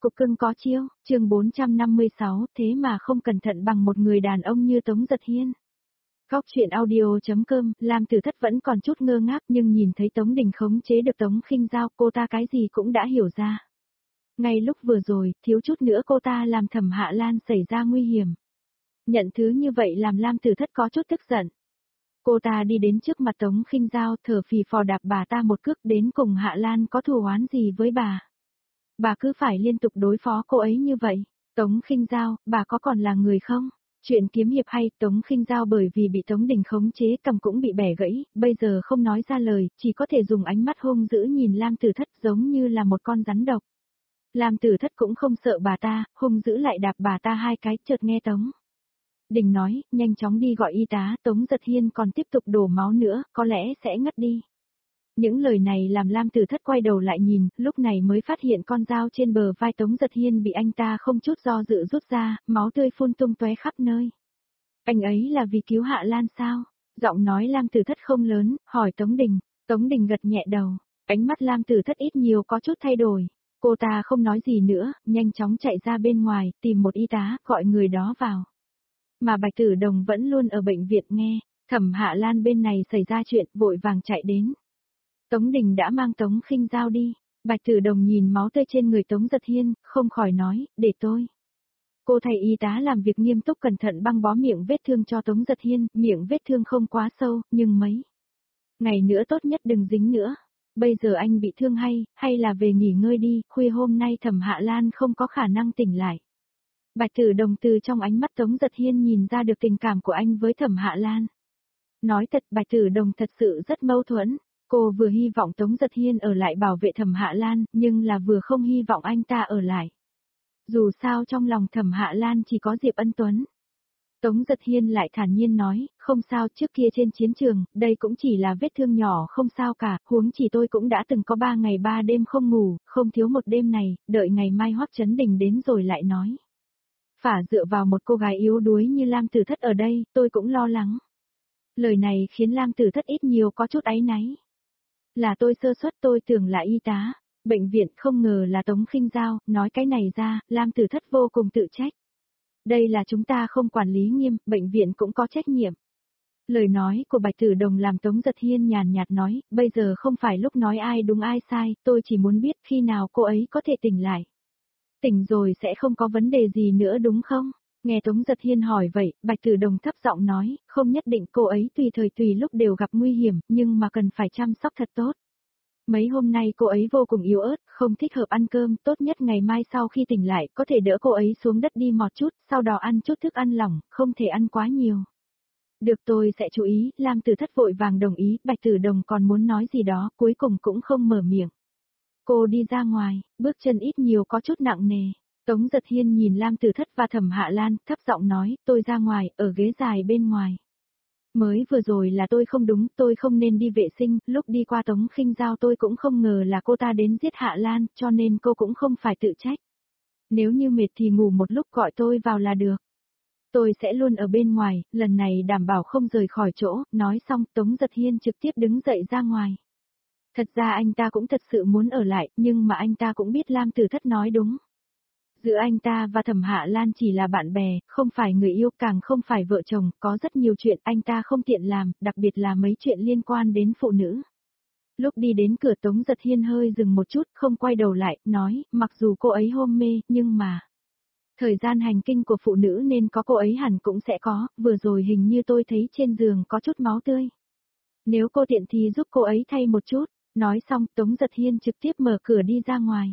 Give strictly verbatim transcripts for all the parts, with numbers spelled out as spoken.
cục cưng có chiêu, chương bốn trăm năm mươi sáu, thế mà không cẩn thận bằng một người đàn ông như Tống Giật Hiên. Góc truyện audio.com, Lam Tử Thất vẫn còn chút ngơ ngác nhưng nhìn thấy Tống Đình khống chế được Tống Khinh Dao, cô ta cái gì cũng đã hiểu ra. Ngay lúc vừa rồi, thiếu chút nữa cô ta làm Thẩm Hạ Lan xảy ra nguy hiểm. Nhận thứ như vậy làm Lam Tử Thất có chút tức giận. Cô ta đi đến trước mặt Tống Khinh Dao, thở phì phò đạp bà ta một cước, đến cùng Hạ Lan có thù oán gì với bà. Bà cứ phải liên tục đối phó cô ấy như vậy. Tống Khinh Dao, bà có còn là người không? Chuyện kiếm hiệp hay, Tống Khinh Dao bởi vì bị Tống Đình khống chế cầm cũng bị bẻ gãy, bây giờ không nói ra lời, chỉ có thể dùng ánh mắt hung dữ nhìn Lam Tử Thất giống như là một con rắn độc. Lam Tử Thất cũng không sợ bà ta, hung dữ lại đạp bà ta hai cái, chợt nghe Tống Đình nói, nhanh chóng đi gọi y tá, Tống Giật Hiên còn tiếp tục đổ máu nữa, có lẽ sẽ ngất đi. Những lời này làm Lam Tử Thất quay đầu lại nhìn, lúc này mới phát hiện con dao trên bờ vai Tống Giật Hiên bị anh ta không chút do dự rút ra, máu tươi phun tung tóe khắp nơi. Anh ấy là vì cứu Hạ Lan sao? Giọng nói Lam Tử Thất không lớn, hỏi Tống Đình. Tống Đình gật nhẹ đầu, ánh mắt Lam Tử Thất ít nhiều có chút thay đổi. Cô ta không nói gì nữa, nhanh chóng chạy ra bên ngoài, tìm một y tá, gọi người đó vào. Mà Bạch Tử Đồng vẫn luôn ở bệnh viện nghe, Thẩm Hạ Lan bên này xảy ra chuyện, vội vàng chạy đến. Tống Đình đã mang Tống Khinh Dao đi, Bạch Tử Đồng nhìn máu tươi trên người Tống Giật Hiên, không khỏi nói, để tôi. Cô thầy y tá làm việc nghiêm túc cẩn thận băng bó miệng vết thương cho Tống Giật Hiên, miệng vết thương không quá sâu, nhưng mấy ngày nữa tốt nhất đừng dính nữa. Bây giờ anh bị thương hay, hay là về nghỉ ngơi đi, khuya hôm nay Thẩm Hạ Lan không có khả năng tỉnh lại. Bạch Tử Đồng từ trong ánh mắt Tống Giật Hiên nhìn ra được tình cảm của anh với Thẩm Hạ Lan. Nói thật, Bạch Tử Đồng thật sự rất mâu thuẫn. Cô vừa hy vọng Tống Giật Hiên ở lại bảo vệ Thẩm Hạ Lan, nhưng là vừa không hy vọng anh ta ở lại. Dù sao trong lòng Thẩm Hạ Lan chỉ có Diệp Ân Tuấn. Tống Giật Hiên lại thản nhiên nói, không sao, trước kia trên chiến trường, đây cũng chỉ là vết thương nhỏ không sao cả, huống chỉ tôi cũng đã từng có ba ngày ba đêm không ngủ, không thiếu một đêm này, đợi ngày mai Hoắc Chấn Đình đến rồi lại nói. Phả dựa vào một cô gái yếu đuối như Lam Tử Thất ở đây, tôi cũng lo lắng. Lời này khiến Lam Tử Thất ít nhiều có chút áy náy. Là tôi sơ suất, tôi tưởng là y tá, bệnh viện, không ngờ là Tống Khinh Dao, nói cái này ra, Lam Tử Thất vô cùng tự trách. Đây là chúng ta không quản lý nghiêm, bệnh viện cũng có trách nhiệm. Lời nói của Bạch Tử Đồng làm Tống Giật Hiên nhàn nhạt nói, bây giờ không phải lúc nói ai đúng ai sai, tôi chỉ muốn biết khi nào cô ấy có thể tỉnh lại. Tỉnh rồi sẽ không có vấn đề gì nữa đúng không? Nghe Tống Giật Hiên hỏi vậy, Bạch Tử Đồng thấp giọng nói, không nhất định cô ấy tùy thời tùy lúc đều gặp nguy hiểm, nhưng mà cần phải chăm sóc thật tốt. Mấy hôm nay cô ấy vô cùng yếu ớt, không thích hợp ăn cơm, tốt nhất ngày mai sau khi tỉnh lại có thể đỡ cô ấy xuống đất đi mọt chút, sau đó ăn chút thức ăn lỏng, không thể ăn quá nhiều. Được, tôi sẽ chú ý, Lam Tử Thất vội vàng đồng ý, Bạch Tử Đồng còn muốn nói gì đó, cuối cùng cũng không mở miệng. Cô đi ra ngoài, bước chân ít nhiều có chút nặng nề. Tống Giật Hiên nhìn Lam Tử Thất và Thẩm Hạ Lan, thấp giọng nói, tôi ra ngoài, ở ghế dài bên ngoài. Mới vừa rồi là tôi không đúng, tôi không nên đi vệ sinh, lúc đi qua Tống Khinh Dao tôi cũng không ngờ là cô ta đến giết Hạ Lan, cho nên cô cũng không phải tự trách. Nếu như mệt thì ngủ một lúc gọi tôi vào là được. Tôi sẽ luôn ở bên ngoài, lần này đảm bảo không rời khỏi chỗ, nói xong Tống Giật Hiên trực tiếp đứng dậy ra ngoài. Thật ra anh ta cũng thật sự muốn ở lại, nhưng mà anh ta cũng biết Lam Tử Thất nói đúng. Giữa anh ta và Thẩm Hạ Lan chỉ là bạn bè, không phải người yêu, càng không phải vợ chồng, có rất nhiều chuyện anh ta không tiện làm, đặc biệt là mấy chuyện liên quan đến phụ nữ. Lúc đi đến cửa Tống Giật Hiên hơi dừng một chút, không quay đầu lại, nói, mặc dù cô ấy hôn mê, nhưng mà... Thời gian hành kinh của phụ nữ nên có cô ấy hẳn cũng sẽ có, vừa rồi hình như tôi thấy trên giường có chút máu tươi. Nếu cô tiện thì giúp cô ấy thay một chút, nói xong Tống Giật Hiên trực tiếp mở cửa đi ra ngoài.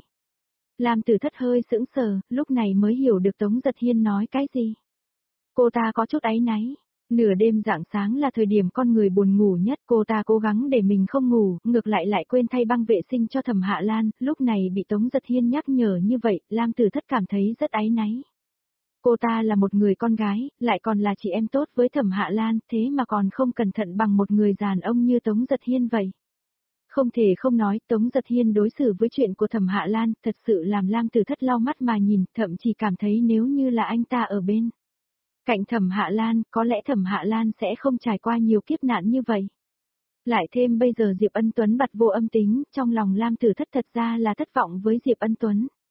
Lam Tử Thất hơi sững sờ, lúc này mới hiểu được Tống Giật Hiên nói cái gì. Cô ta có chút áy náy. Nửa đêm rạng sáng là thời điểm con người buồn ngủ nhất, cô ta cố gắng để mình không ngủ, ngược lại lại quên thay băng vệ sinh cho Thẩm Hạ Lan, lúc này bị Tống Giật Hiên nhắc nhở như vậy, Lam Tử Thất cảm thấy rất áy náy. Cô ta là một người con gái, lại còn là chị em tốt với Thẩm Hạ Lan, thế mà còn không cẩn thận bằng một người đàn ông như Tống Giật Hiên vậy. Không thể không nói, Tống Giật Hiên đối xử với chuyện của Thẩm Hạ Lan, thật sự làm Lam Tử Thất lau mắt mà nhìn, thậm chí cảm thấy nếu như là anh ta ở bên cạnh Thẩm Hạ Lan, có lẽ Thẩm Hạ Lan sẽ không trải qua nhiều kiếp nạn như vậy. Lại thêm bây giờ Diệp Ân Tuấn bặt vô âm tính, trong lòng Lam Tử Thất thật ra là thất vọng với Diệp Ân Tuấn.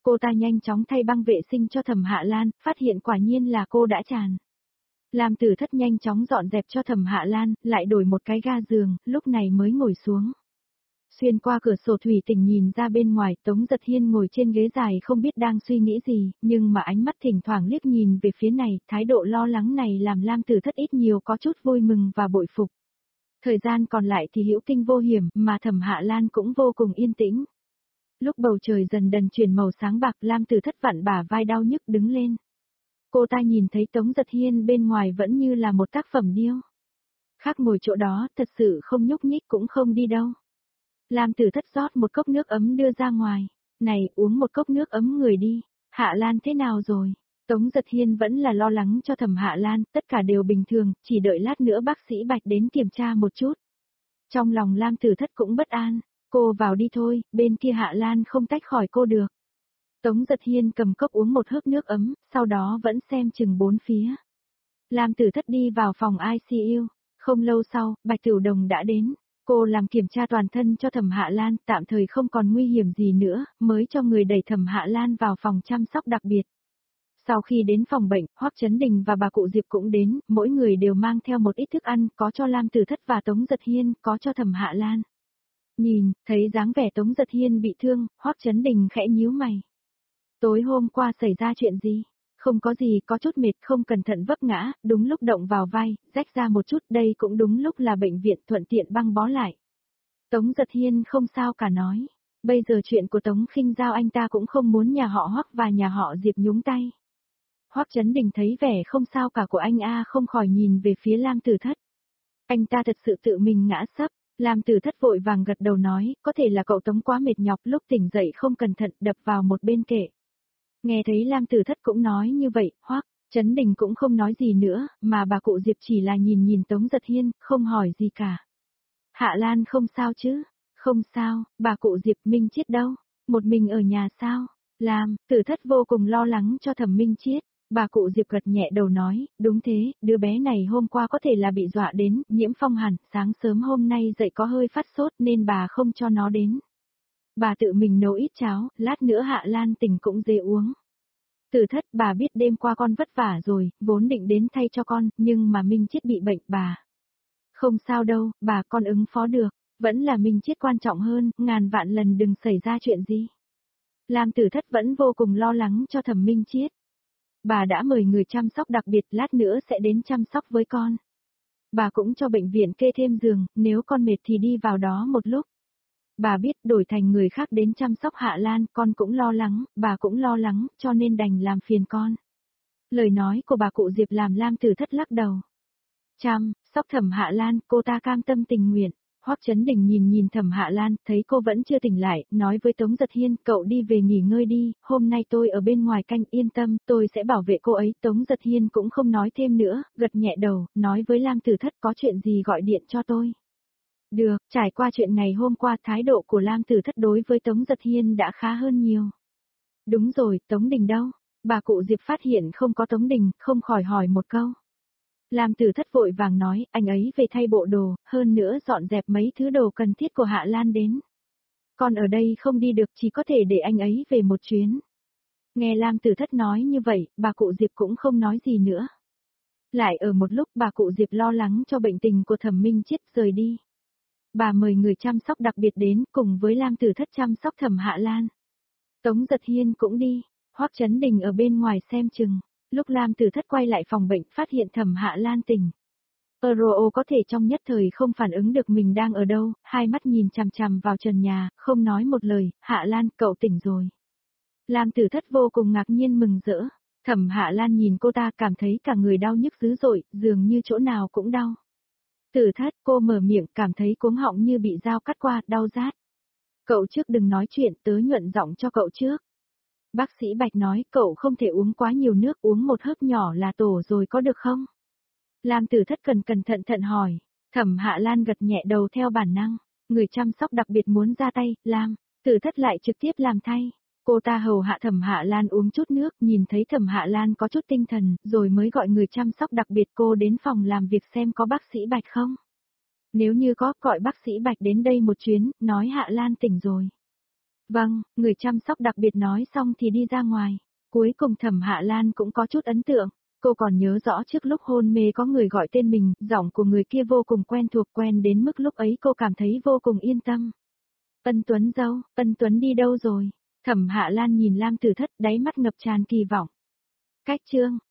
Cô ta nhanh chóng thay băng vệ sinh cho Thẩm Hạ Lan, phát hiện quả nhiên là cô đã tràn. Lam Tử Thất nhanh chóng dọn dẹp cho Thẩm Hạ Lan, lại đổi một cái ga giường, lúc này mới ngồi xuống. Xuyên qua cửa sổ thủy tinh nhìn ra bên ngoài, Tống Giật Hiên ngồi trên ghế dài không biết đang suy nghĩ gì, nhưng mà ánh mắt thỉnh thoảng liếc nhìn về phía này, thái độ lo lắng này làm Lam Tử Thất ít nhiều có chút vui mừng và bội phục. Thời gian còn lại thì hữu kinh vô hiểm, mà Thẩm Hạ Lan cũng vô cùng yên tĩnh. Lúc bầu trời dần dần chuyển màu sáng bạc, Lam Tử Thất vặn bả vai đau nhức đứng lên. Cô ta nhìn thấy Tống Giật Hiên bên ngoài vẫn như là một tác phẩm điêu. Khác ngồi chỗ đó, thật sự không nhúc nhích cũng không đi đâu. Lam Tử Thất rót một cốc nước ấm đưa ra ngoài. Này, uống một cốc nước ấm người đi. Hạ Lan thế nào rồi? Tống Giật Hiên vẫn là lo lắng cho Thẩm Hạ Lan, tất cả đều bình thường, chỉ đợi lát nữa bác sĩ Bạch đến kiểm tra một chút. Trong lòng Lam Tử Thất cũng bất an. Cô vào đi thôi, bên kia Hạ Lan không tách khỏi cô được. Tống Giật Hiên cầm cốc uống một hớp nước ấm, sau đó vẫn xem chừng bốn phía. Lam Tử Thất đi vào phòng i xê u. Không lâu sau, Bạch Tiểu Đồng đã đến. Cô làm kiểm tra toàn thân cho Thẩm Hạ Lan, tạm thời không còn nguy hiểm gì nữa, mới cho người đẩy Thẩm Hạ Lan vào phòng chăm sóc đặc biệt. Sau khi đến phòng bệnh, Hoắc Chấn Đình và bà cụ Diệp cũng đến, mỗi người đều mang theo một ít thức ăn, có cho Lam Tử Thất và Tống Giật Hiên, có cho Thẩm Hạ Lan. Nhìn, thấy dáng vẻ Tống Giật Hiên bị thương, Hoắc Chấn Đình khẽ nhíu mày. Tối hôm qua xảy ra chuyện gì? Không có gì, có chút mệt, không cẩn thận vấp ngã, đúng lúc động vào vai, rách ra một chút, đây cũng đúng lúc là bệnh viện thuận tiện băng bó lại. Tống Giật Hiên không sao cả nói. Bây giờ chuyện của Tống Khinh Giao anh ta cũng không muốn nhà họ Hoắc và nhà họ Diệp nhúng tay. Hoắc Chấn Đình thấy vẻ không sao cả của anh A không khỏi nhìn về phía Lam Tử Thất. Anh ta thật sự tự mình ngã sấp. Lam Tử Thất vội vàng gật đầu nói, có thể là cậu Tống quá mệt nhọc lúc tỉnh dậy không cẩn thận đập vào một bên kệ. Nghe thấy Lam Tử Thất cũng nói như vậy, Hoắc Chấn Đình cũng không nói gì nữa, mà bà cụ Diệp chỉ là nhìn nhìn Tống Giật Hiên, không hỏi gì cả. Hạ Lan không sao chứ? Không sao, bà cụ Diệp. Minh Chiết đâu? Một mình ở nhà sao? Lam Tử Thất vô cùng lo lắng cho Thẩm Minh Chiết. Bà cụ Diệp gật nhẹ đầu nói, đúng thế, đứa bé này hôm qua có thể là bị dọa đến, nhiễm phong hàn, sáng sớm hôm nay dậy có hơi phát sốt nên bà không cho nó đến. Bà tự mình nấu ít cháo, lát nữa Hạ Lan tỉnh cũng dễ uống. Tử Thất, bà biết đêm qua con vất vả rồi, vốn định đến thay cho con, nhưng mà Minh Chiết bị bệnh bà. Không sao đâu, bà con ứng phó được, vẫn là Minh Chiết quan trọng hơn, ngàn vạn lần đừng xảy ra chuyện gì. Lam Tử Thất vẫn vô cùng lo lắng cho Thẩm Minh Chiết. Bà đã mời người chăm sóc đặc biệt, lát nữa sẽ đến chăm sóc với con. Bà cũng cho bệnh viện kê thêm giường, nếu con mệt thì đi vào đó một lúc. Bà biết đổi thành người khác đến chăm sóc Hạ Lan, con cũng lo lắng, bà cũng lo lắng, cho nên đành làm phiền con. Lời nói của bà cụ Diệp làm Lam Tử Thất lắc đầu. Chăm sóc Thẩm Hạ Lan, cô ta cam tâm tình nguyện. Hoắc Chấn Đình nhìn nhìn Thẩm Hạ Lan, thấy cô vẫn chưa tỉnh lại, nói với Tống Giật Hiên, cậu đi về nghỉ ngơi đi, hôm nay tôi ở bên ngoài canh, yên tâm, tôi sẽ bảo vệ cô ấy. Tống Giật Hiên cũng không nói thêm nữa, gật nhẹ đầu, nói với Lam Tử Thất có chuyện gì gọi điện cho tôi. Được, trải qua chuyện ngày hôm qua, thái độ của Lam Tử Thất đối với Tống Giật Hiên đã khá hơn nhiều. Đúng rồi, Tống Đình đâu? Bà cụ Diệp phát hiện không có Tống Đình, không khỏi hỏi một câu. Lam Tử Thất vội vàng nói, anh ấy về thay bộ đồ, hơn nữa dọn dẹp mấy thứ đồ cần thiết của Hạ Lan đến. Còn ở đây không đi được, chỉ có thể để anh ấy về một chuyến. Nghe Lam Tử Thất nói như vậy, bà cụ Diệp cũng không nói gì nữa. Lại ở một lúc bà cụ Diệp lo lắng cho bệnh tình của Thẩm Minh Chiết rời đi. Bà mời người chăm sóc đặc biệt đến, cùng với Lam Tử Thất chăm sóc Thẩm Hạ Lan. Tống Giật Hiên cũng đi, Hoắc Chấn Đình ở bên ngoài xem chừng. Lúc Lam Tử Thất quay lại phòng bệnh phát hiện Thẩm Hạ Lan tỉnh. Euro có thể trong nhất thời không phản ứng được mình đang ở đâu, hai mắt nhìn chằm chằm vào trần nhà, không nói một lời, Hạ Lan, cậu tỉnh rồi. Lam Tử Thất vô cùng ngạc nhiên mừng rỡ. Thẩm Hạ Lan nhìn cô ta cảm thấy cả người đau nhức dữ dội, dường như chỗ nào cũng đau. Tử Thất, cô mở miệng, cảm thấy cuống họng như bị dao cắt qua, đau rát. Cậu trước đừng nói chuyện, tớ nhuận giọng cho cậu trước. Bác sĩ Bạch nói, cậu không thể uống quá nhiều nước, uống một hớp nhỏ là tổ rồi có được không? Lam Tử Thất cần cẩn thận thận hỏi. Thẩm Hạ Lan gật nhẹ đầu theo bản năng. Người chăm sóc đặc biệt muốn ra tay, Lam Tử Thất lại trực tiếp làm thay. Cô ta hầu hạ Thẩm Hạ Lan uống chút nước, nhìn thấy Thẩm Hạ Lan có chút tinh thần, rồi mới gọi người chăm sóc đặc biệt cô đến phòng làm việc xem có bác sĩ Bạch không. Nếu như có, gọi bác sĩ Bạch đến đây một chuyến, nói Hạ Lan tỉnh rồi. Vâng, người chăm sóc đặc biệt nói xong thì đi ra ngoài. Cuối cùng Thẩm Hạ Lan cũng có chút ấn tượng. Cô còn nhớ rõ trước lúc hôn mê có người gọi tên mình, giọng của người kia vô cùng quen thuộc, quen đến mức lúc ấy cô cảm thấy vô cùng yên tâm. Ân Tuấn dâu, Ân Tuấn đi đâu rồi? Thẩm Hạ Lan nhìn Lam Tử Thất, đáy mắt ngập tràn kỳ vọng. Cách chương